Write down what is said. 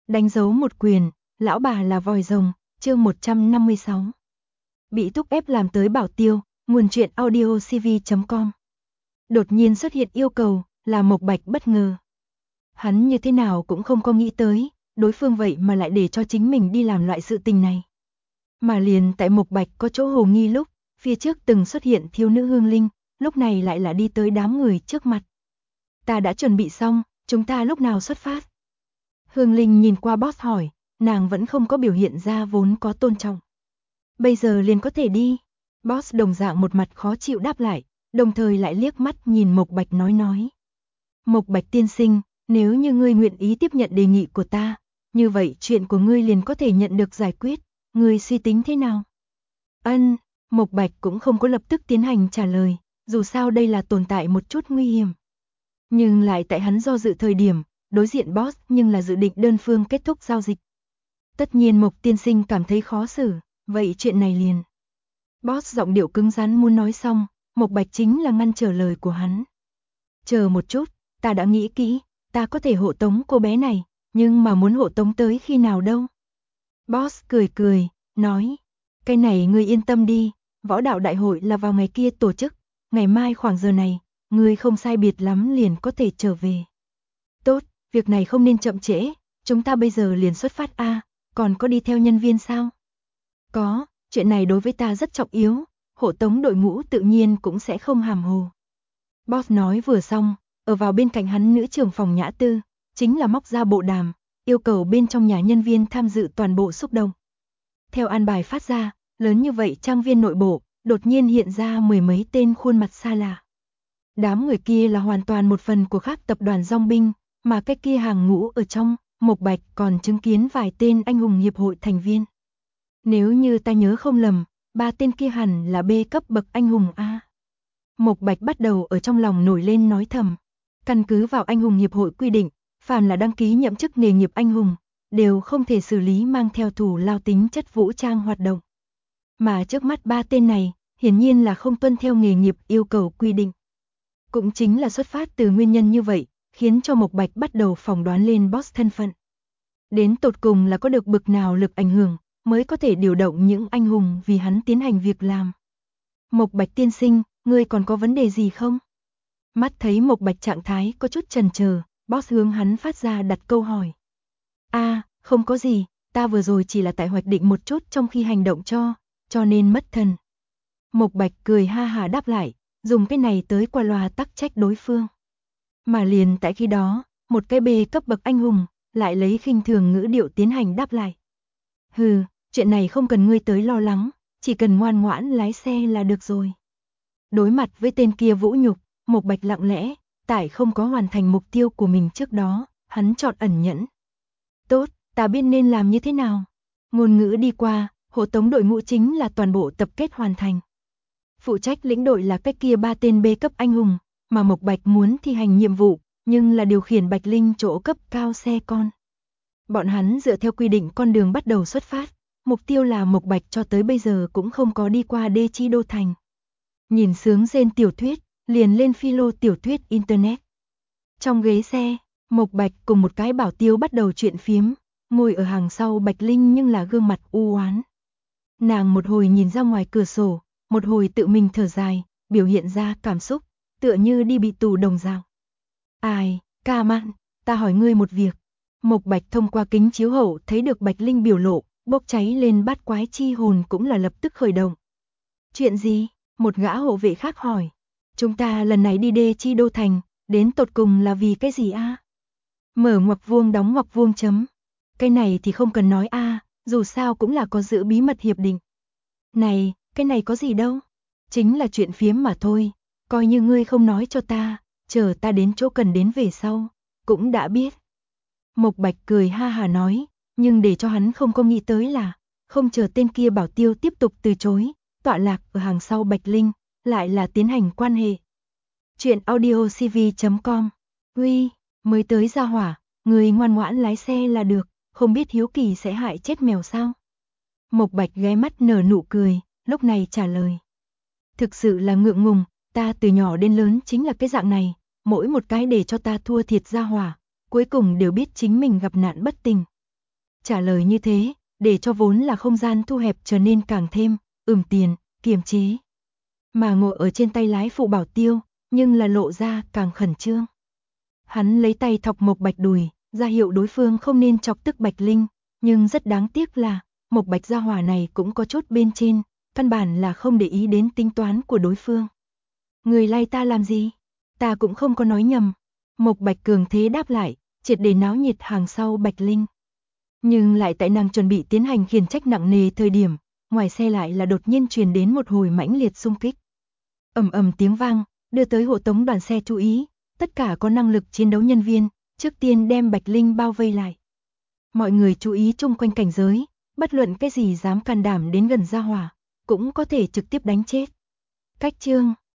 Đánh dấu một quyền, lão bà là vòi rồng, chương 156. Bị thúc ép làm tới bảo tiêu, nguồn truyện audiocv.com. Đột nhiên xuất hiện yêu cầu, là Mộc Bạch bất ngờ. Hắn như thế nào cũng không có nghĩ tới, đối phương vậy mà lại để cho chính mình đi làm loại sự tình này. Mà liền tại Mộc Bạch có chỗ hồ nghi lúc, phía trước từng xuất hiện thiếu nữ Hương Linh, lúc này lại là đi tới đám người trước mặt. Ta đã chuẩn bị xong, chúng ta lúc nào xuất phát? Hương Linh nhìn qua boss hỏi, nàng vẫn không có biểu hiện ra vốn có tôn trọng. Bây giờ liền có thể đi. Boss đồng dạng một mặt khó chịu đáp lại, đồng thời lại liếc mắt nhìn Mộc Bạch nói. Mộc Bạch tiên sinh, nếu như ngươi nguyện ý tiếp nhận đề nghị của ta, như vậy chuyện của ngươi liền có thể nhận được giải quyết, ngươi suy tính thế nào? Ân, Mộc Bạch cũng không có lập tức tiến hành trả lời, dù sao đây là tồn tại một chút nguy hiểm. Nhưng lại tại hắn do dự thời điểm, đối diện boss nhưng là dự định đơn phương kết thúc giao dịch. Tất nhiên Mộc tiên sinh cảm thấy khó xử, vậy chuyện này liền. Boss giọng điệu cứng rắn muốn nói xong, Mộc Bạch chính là ngăn trở lời của hắn. Chờ một chút, ta đã nghĩ kỹ, ta có thể hộ tống cô bé này, nhưng mà muốn hộ tống tới khi nào đâu? Boss cười, nói, cái này ngươi yên tâm đi, võ đạo đại hội là vào ngày kia tổ chức, ngày mai khoảng giờ này, ngươi không sai biệt lắm liền có thể trở về. Tốt, việc này không nên chậm trễ, chúng ta bây giờ liền xuất phát a, còn có đi theo nhân viên sao? Có, chuyện này đối với ta rất trọng yếu, hộ tống đội ngũ tự nhiên cũng sẽ không hàm hồ. Boss nói vừa xong, ở vào bên cạnh hắn nữ trưởng phòng Nhã Tư, chính là móc ra bộ đàm, yêu cầu bên trong nhà nhân viên tham dự toàn bộ xúc động. Theo an bài phát ra, lớn như vậy trang viên nội bộ, đột nhiên hiện ra mười mấy tên khuôn mặt xa lạ. Đám người kia là hoàn toàn một phần của khác tập đoàn dong binh, mà cái kia hàng ngũ ở trong, Mộc Bạch còn chứng kiến vài tên anh hùng hiệp hội thành viên. Nếu như ta nhớ không lầm, ba tên kia hẳn là B cấp bậc anh hùng A. Mộc Bạch bắt đầu ở trong lòng nổi lên nói thầm. Căn cứ vào anh hùng hiệp hội quy định, phàm là đăng ký nhậm chức nghề nghiệp anh hùng, đều không thể xử lý mang theo thủ lao tính chất vũ trang hoạt động. Mà trước mắt ba tên này, hiển nhiên là không tuân theo nghề nghiệp yêu cầu quy định. Cũng chính là xuất phát từ nguyên nhân như vậy, khiến cho Mộc Bạch bắt đầu phỏng đoán lên boss thân phận. Đến tột cùng là có được bực nào lực ảnh hưởng, mới có thể điều động những anh hùng vì hắn tiến hành việc làm. Mộc Bạch tiên sinh, ngươi còn có vấn đề gì không? Mắt thấy Mộc Bạch trạng thái có chút chần chờ, boss hướng hắn phát ra đặt câu hỏi. Không có gì, ta vừa rồi chỉ là tại hoạch định một chút trong khi hành động cho nên mất thần. Mộc Bạch cười ha hà đáp lại, dùng cái này tới qua loa tắc trách đối phương. Mà liền tại khi đó, một cái B cấp bậc anh hùng, lại lấy khinh thường ngữ điệu tiến hành đáp lại. Hừ, chuyện này không cần ngươi tới lo lắng, chỉ cần ngoan ngoãn lái xe là được rồi. Đối mặt với tên kia vũ nhục, Mộc Bạch lặng lẽ, tại không có hoàn thành mục tiêu của mình trước đó, hắn chọn ẩn nhẫn. Tốt, ta biết nên làm như thế nào. Ngôn ngữ đi qua, hộ tống đội ngũ chính là toàn bộ tập kết hoàn thành. Phụ trách lĩnh đội là cái kia ba tên B cấp anh hùng, mà Mộc Bạch muốn thi hành nhiệm vụ, nhưng là điều khiển Bạch Linh chỗ cấp cao xe con. Bọn hắn dựa theo quy định con đường bắt đầu xuất phát, mục tiêu là Mộc Bạch cho tới bây giờ cũng không có đi qua Đê Chi Đô Thành. Nhìn sướng rên tiểu thuyết, liền lên philo tiểu thuyết internet. Trong ghế xe, Mộc Bạch cùng một cái bảo tiêu bắt đầu chuyện phiếm, ngồi ở hàng sau Bạch Linh nhưng là gương mặt u oán. Nàng một hồi nhìn ra ngoài cửa sổ, một hồi tự mình thở dài, biểu hiện ra cảm xúc, tựa như đi bị tù đồng dạng. Ai, ca mạn, ta hỏi ngươi một việc. Mộc Bạch thông qua kính chiếu hậu thấy được Bạch Linh biểu lộ, bốc cháy lên bát quái chi hồn cũng là lập tức khởi động. Chuyện gì? Một gã hộ vệ khác hỏi. Chúng ta lần này đi Đê Chi Đô Thành, đến tột cùng là vì cái gì a? Mở ngoặc vuông đóng ngoặc vuông chấm. Cái này thì không cần nói a, dù sao cũng là có giữ bí mật hiệp định. Này, cái này có gì đâu? Chính là chuyện phiếm mà thôi, coi như ngươi không nói cho ta, chờ ta đến chỗ cần đến về sau, cũng đã biết. Mộc Bạch cười ha hà nói, nhưng để cho hắn không có nghĩ tới là, không chờ tên kia bảo tiêu tiếp tục từ chối, tọa lạc ở hàng sau Bạch Linh, lại là tiến hành quan hệ. Chuyện audiocv.com. Uy, mới tới ra hỏa, người ngoan ngoãn lái xe là được, không biết hiếu kỳ sẽ hại chết mèo sao? Mộc Bạch ghé mắt nở nụ cười, lúc này trả lời. Thực sự là ngượng ngùng, ta từ nhỏ đến lớn chính là cái dạng này, mỗi một cái để cho ta thua thiệt ra hỏa, cuối cùng đều biết chính mình gặp nạn bất tình. Trả lời như thế, để cho vốn là không gian thu hẹp trở nên càng thêm, tiền, kiềm chế. Mà ngồi ở trên tay lái phụ Bảo Tiêu, nhưng là lộ ra càng khẩn trương. Hắn lấy tay thọc Mộc Bạch đùi, ra hiệu đối phương không nên chọc tức Bạch Linh, nhưng rất đáng tiếc là, Mộc Bạch gia hỏa này cũng có chút bên trên, căn bản là không để ý đến tính toán của đối phương. Người lay ta làm gì? Ta cũng không có nói nhầm. Mộc Bạch cường thế đáp lại, triệt để náo nhiệt hàng sau Bạch Linh. Nhưng lại tại nàng chuẩn bị tiến hành khiển trách nặng nề thời điểm, ngoài xe lại là đột nhiên truyền đến một hồi mãnh liệt xung kích. Ầm ầm tiếng vang, đưa tới hộ tống đoàn xe chú ý, tất cả có năng lực chiến đấu nhân viên, trước tiên đem Bạch Linh bao vây lại. Mọi người chú ý chung quanh cảnh giới, bất luận cái gì dám can đảm đến gần gia hỏa, cũng có thể trực tiếp đánh chết. Cách chương